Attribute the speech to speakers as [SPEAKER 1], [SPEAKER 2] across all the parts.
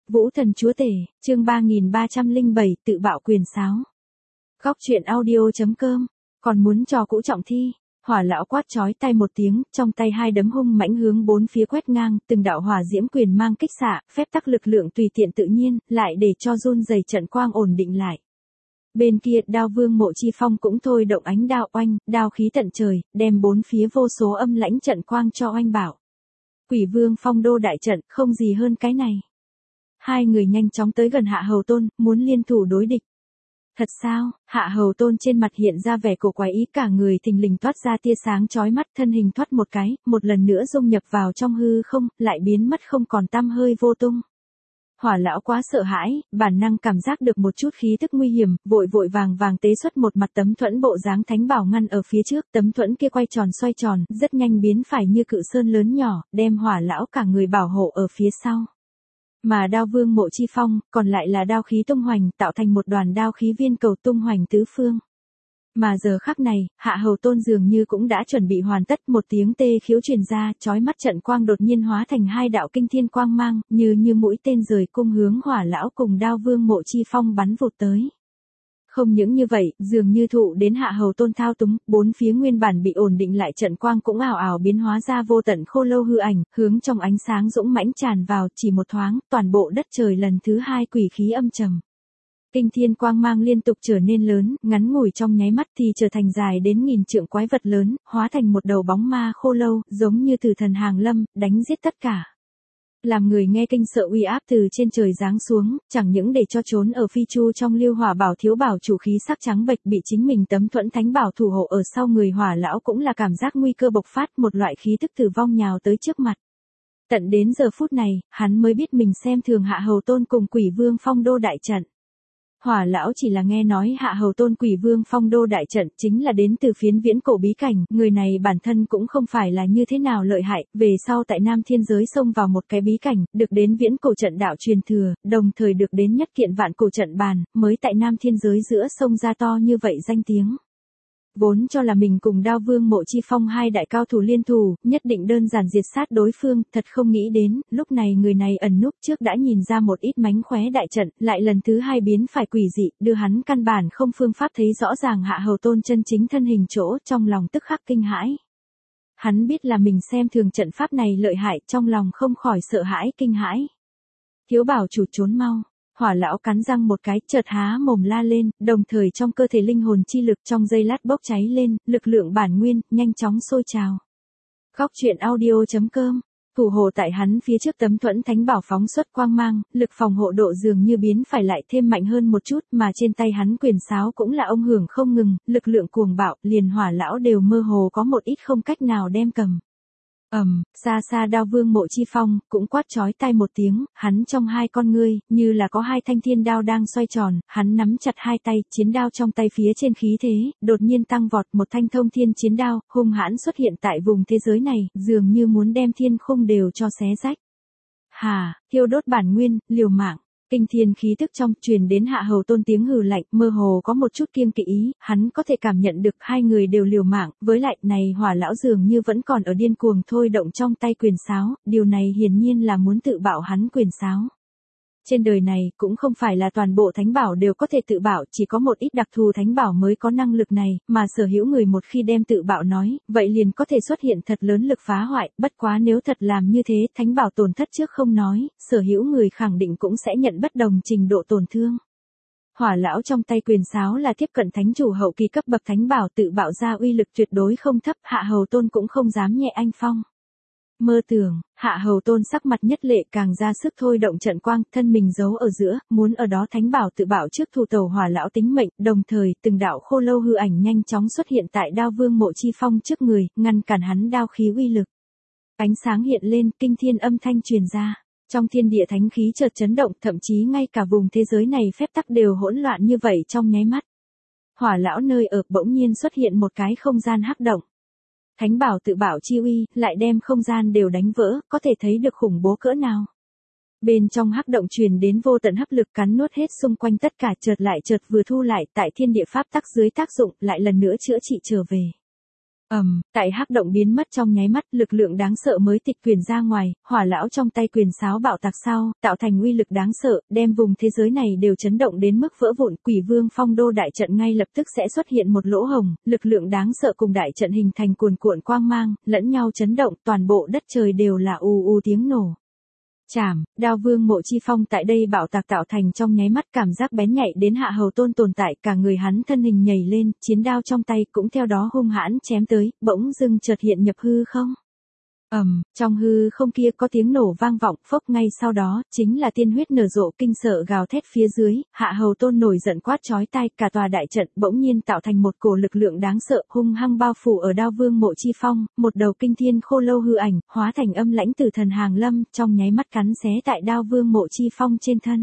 [SPEAKER 1] Vũ thần chúa tể, chương 3307, tự bạo quyền sáo. Góc truyện audio.com, còn muốn trò cũ trọng thi. Hỏa lão quát chói tai một tiếng, trong tay hai đấm hung mãnh hướng bốn phía quét ngang, từng đạo hỏa diễm quyền mang kích xạ, phép tắc lực lượng tùy tiện tự nhiên, lại để cho run rẩy trận quang ổn định lại. Bên kia, Đao Vương Mộ Chi Phong cũng thôi động ánh đao oanh, đao khí tận trời, đem bốn phía vô số âm lãnh trận quang cho oanh bảo. Quỷ Vương Phong Đô đại trận, không gì hơn cái này. Hai người nhanh chóng tới gần Hạ Hầu Tôn, muốn liên thủ đối địch. Thật sao? Hạ Hầu Tôn trên mặt hiện ra vẻ cổ quái ý, cả người thình lình toát ra tia sáng chói mắt, thân hình thoát một cái, một lần nữa dung nhập vào trong hư không, lại biến mất không còn tăm hơi vô tung. Hỏa lão quá sợ hãi, bản năng cảm giác được một chút khí tức nguy hiểm, vội vội vàng vàng tế xuất một mặt tấm thuẫn bộ dáng thánh bảo ngăn ở phía trước, tấm thuẫn kia quay tròn xoay tròn, rất nhanh biến phải như cự sơn lớn nhỏ, đem hỏa lão cả người bảo hộ ở phía sau. Mà Đao Vương Mộ Chi Phong, còn lại là đao khí tung hoành, tạo thành một đoàn đao khí viên cầu tung hoành tứ phương. Mà giờ khắc này, Hạ Hầu Tôn dường như cũng đã chuẩn bị hoàn tất, một tiếng tê khiếu truyền ra, chói mắt trận quang đột nhiên hóa thành hai đạo kinh thiên quang mang, như mũi tên rời cung hướng hỏa lão cùng Đao Vương Mộ Chi Phong bắn vụt tới. Không những như vậy, dường như thụ đến Hạ Hầu Tôn thao túng, bốn phía nguyên bản bị ổn định lại trận quang cũng ảo ảo biến hóa ra vô tận khô lâu hư ảnh, hướng trong ánh sáng dũng mãnh tràn vào, chỉ một thoáng, toàn bộ đất trời lần thứ hai quỷ khí âm trầm. Kinh thiên quang mang liên tục trở nên lớn, ngắn ngủi trong nháy mắt thì trở thành dài đến 1000 trượng quái vật lớn, hóa thành một đầu bóng ma khô lâu, giống như tử thần hàng lâm, đánh giết tất cả. Làm người nghe kinh sợ uy áp từ trên trời giáng xuống, chẳng những để cho trốn ở phi chu trong Lưu Hỏa Bảo thiếu bảo chủ khí sắc trắng bệch bị chính mình tấm thuẫn thánh bảo thủ hộ ở sau người hỏa lão cũng là cảm giác nguy cơ bộc phát, một loại khí tức tử vong nhào tới trước mặt. Tận đến giờ phút này, hắn mới biết mình xem thường Hạ Hầu Tôn cùng Quỷ Vương Phong Đô đại trận. Hỏa lão chỉ là nghe nói Hạ Hầu Tôn Quỷ Vương Phong Đô đại trận chính là đến từ phiến viễn cổ bí cảnh, người này bản thân cũng không phải là như thế nào lợi hại, về sau tại Nam Thiên giới xông vào một cái bí cảnh, được đến viễn cổ trận đạo truyền thừa, đồng thời được đến nhất kiện vạn cổ trận bàn, mới tại Nam Thiên giới giữa sông ra to như vậy danh tiếng. Vốn cho là mình cùng Đao Vương Mộ Chi Phong hai đại cao thủ liên thủ, nhất định đơn giản diệt sát đối phương, thật không nghĩ đến, lúc này người này ẩn núp trước đã nhìn ra một ít mánh khóe đại trận, lại lần thứ hai biến phải quỷ dị, đưa hắn căn bản không phương pháp thấy rõ ràng Hạ Hầu Tôn chân chính thân hình chỗ, trong lòng tức khắc kinh hãi. Hắn biết là mình xem thường trận pháp này lợi hại, trong lòng không khỏi sợ hãi kinh hãi. Thiếu bảo chủ trốn mau. Hỏa lão cắn răng một cái, chợt há mồm la lên, đồng thời trong cơ thể linh hồn chi lực trong giây lát bốc cháy lên, lực lượng bản nguyên, nhanh chóng sôi trào. Góc truyện audio.com, thủ hộ tại hắn phía trước tấm thuẫn thánh bảo phóng xuất quang mang, lực phòng hộ độ dường như biến phải lại thêm mạnh hơn một chút, mà trên tay hắn quyền sáo cũng là ông hưởng không ngừng, lực lượng cuồng bạo, liền hỏa lão đều mơ hồ có một ít không cách nào đem cầm. Xa xa Đao Vương Mộ Chi Phong, cũng quát chói tai một tiếng, hắn trong hai con ngươi, như là có hai thanh thiên đao đang xoay tròn, hắn nắm chặt hai tay, chiến đao trong tay phía trên khí thế, đột nhiên tăng vọt một thanh thông thiên chiến đao, hung hãn xuất hiện tại vùng thế giới này, dường như muốn đem thiên khung đều cho xé rách. Thiêu đốt bản nguyên, liều mạng. Kinh thiên khí tức trong truyền đến Hạ Hầu Tôn tiếng hừ lạnh, mơ hồ có một chút kiêng kỵ ý, hắn có thể cảm nhận được hai người đều liều mạng, với lại này hỏa lão dường như vẫn còn ở điên cuồng thôi động trong tay quyền sáo, điều này hiển nhiên là muốn tự bạo hắn quyền sáo. Trên đời này, cũng không phải là toàn bộ thánh bảo đều có thể tự bạo, chỉ có một ít đặc thù thánh bảo mới có năng lực này, mà sở hữu người một khi đem tự bạo nói, vậy liền có thể xuất hiện thật lớn lực phá hoại, bất quá nếu thật làm như thế, thánh bảo tổn thất trước không nói, sở hữu người khẳng định cũng sẽ nhận bất đồng trình độ tổn thương. Hỏa lão trong tay quyền sáo là tiếp cận thánh chủ hậu kỳ cấp bậc thánh bảo tự bạo ra uy lực tuyệt đối không thấp, Hạ Hầu Tôn cũng không dám nhẹ anh phong. Mơ tưởng, Hạ Hầu Tôn sắc mặt nhất lệ càng ra sức thôi động trận quang, thân mình giấu ở giữa, muốn ở đó thánh bảo tự bạo trước thủ tẩu hỏa lão tính mệnh, đồng thời, từng đạo khô lâu hư ảnh nhanh chóng xuất hiện tại Đao Vương Mộ Chi Phong trước người, ngăn cản hắn đao khí uy lực. Ánh sáng hiện lên, kinh thiên âm thanh truyền ra. Trong thiên địa thánh khí chợt chấn động, thậm chí ngay cả vùng thế giới này phép tắc đều hỗn loạn như vậy trong nháy mắt. Hỏa lão nơi ở bỗng nhiên xuất hiện một cái không gian hắc động. Thánh bảo tự bạo chi uy, lại đem không gian đều đánh vỡ, có thể thấy được khủng bố cỡ nào. Bên trong hắc động truyền đến vô tận hấp lực cắn nuốt hết xung quanh tất cả, chợt vừa thu lại, tại thiên địa pháp tắc dưới tác dụng, lại lần nữa chữa trị trở về. Tại hắc động biến mất trong nháy mắt, lực lượng đáng sợ mới tịch quyền ra ngoài, hỏa lão trong tay quyền sáo bạo tạc sau, tạo thành uy lực đáng sợ, đem vùng thế giới này đều chấn động đến mức vỡ vụn. Quỷ Vương Phong Đô đại trận ngay lập tức sẽ xuất hiện một lỗ hồng, lực lượng đáng sợ cùng đại trận hình thành cuồn cuộn quang mang, lẫn nhau chấn động, toàn bộ đất trời đều là ù ù tiếng nổ. Chảm, Đao Vương Mộ Chi Phong tại đây bạo tạc tạo thành trong nháy mắt, cảm giác bén nhạy đến Hạ Hầu Tôn tồn tại, cả người hắn thân hình nhảy lên, chiến đao trong tay cũng theo đó hung hãn chém tới, bỗng dưng chợt hiện nhập hư không. Trong hư không kia có tiếng nổ vang vọng, phốc, ngay sau đó, chính là tiên huyết nở rộ, kinh sợ gào thét phía dưới, Hạ Hầu Tôn nổi giận quát chói tai, cả tòa đại trận bỗng nhiên tạo thành một cổ lực lượng đáng sợ, hung hăng bao phủ ở Đao Vương Mộ Chi Phong, một đầu kinh thiên khô lâu hư ảnh, hóa thành âm lãnh tử thần hàng lâm, trong nháy mắt cắn xé tại Đao Vương Mộ Chi Phong trên thân.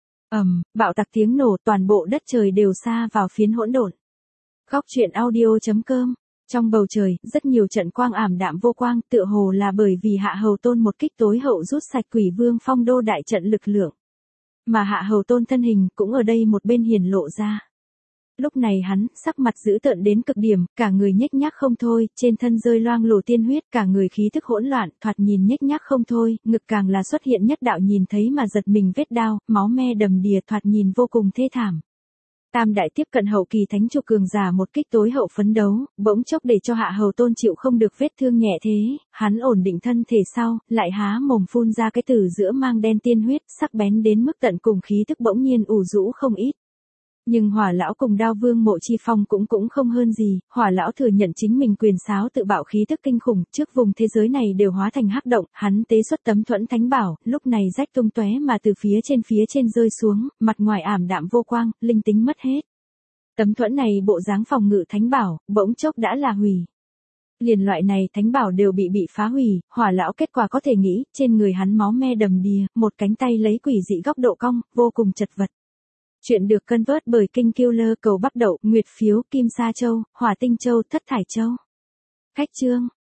[SPEAKER 1] Bạo tạc tiếng nổ, toàn bộ đất trời đều sa vào phiến hỗn độn. Góc truyện audio.com. Trong bầu trời, rất nhiều trận quang ảm đạm vô quang, tựa hồ là bởi vì Hạ Hầu Tôn một kích tối hậu rút sạch Quỷ Vương Phong Đô đại trận lực lượng. Mà Hạ Hầu Tôn thân hình cũng ở đây một bên hiển lộ ra. Lúc này hắn, sắc mặt dữ tợn đến cực điểm, cả người nhếch nhác không thôi, trên thân rơi loang lổ tiên huyết, cả người khí thức hỗn loạn, thoạt nhìn nhếch nhác không thôi, ngực càng là xuất hiện nhất đạo nhìn thấy mà giật mình vết đao, máu me đầm đìa, thoạt nhìn vô cùng thê thảm. Tam đại tiếp cận hậu kỳ thánh chủ cường giả một kích tối hậu phấn đấu, bỗng chốc để cho Hạ Hầu Tôn chịu không được vết thương nhẹ thế, hắn ổn định thân thể sau, lại há mồm phun ra cái từ giữa mang đen tiên huyết, sắc bén đến mức tận cùng, khí tức bỗng nhiên ù rũ không ít. Nhưng Hỏa lão cùng Đao Vương Mộ Chi Phong cũng không hơn gì, Hỏa lão thừa nhận chính mình quyền sáo tự bạo khí tức kinh khủng, trước vùng thế giới này đều hóa thành hắc động, hắn tế xuất tấm thuẫn thánh bảo, lúc này rách tung tóe mà từ phía trên rơi xuống, mặt ngoài ảm đạm vô quang, linh tính mất hết. Tấm thuẫn này bộ dáng phòng ngự thánh bảo, bỗng chốc đã là hủy. Liền loại này thánh bảo đều bị phá hủy, Hỏa lão kết quả có thể nghĩ, trên người hắn máu me đầm đìa, một cánh tay lấy quỷ dị góc độ cong, vô cùng chật vật. Chuyện được cân vớt bởi King Killer, cầu bắp đậu, nguyệt phiếu, kim sa châu, hỏa tinh châu, thất thải châu. Khách chương.